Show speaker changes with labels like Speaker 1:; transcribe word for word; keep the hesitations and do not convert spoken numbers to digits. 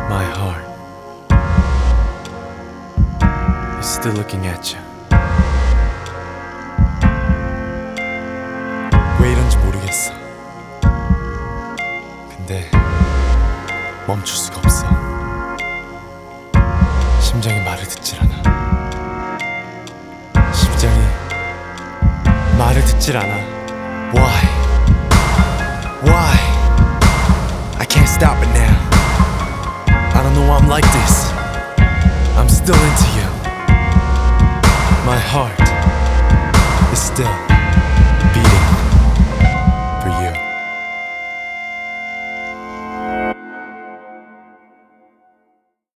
Speaker 1: My heart is still looking at you. 왜 이런지 모르겠어. 근데 멈출 수가 없어. 심장이 말을 듣질 않아. 심장이 말을 듣질 않아. Why? Why? I can't stop it now. I don't know why I'm like this. I'm still into you. My heart is still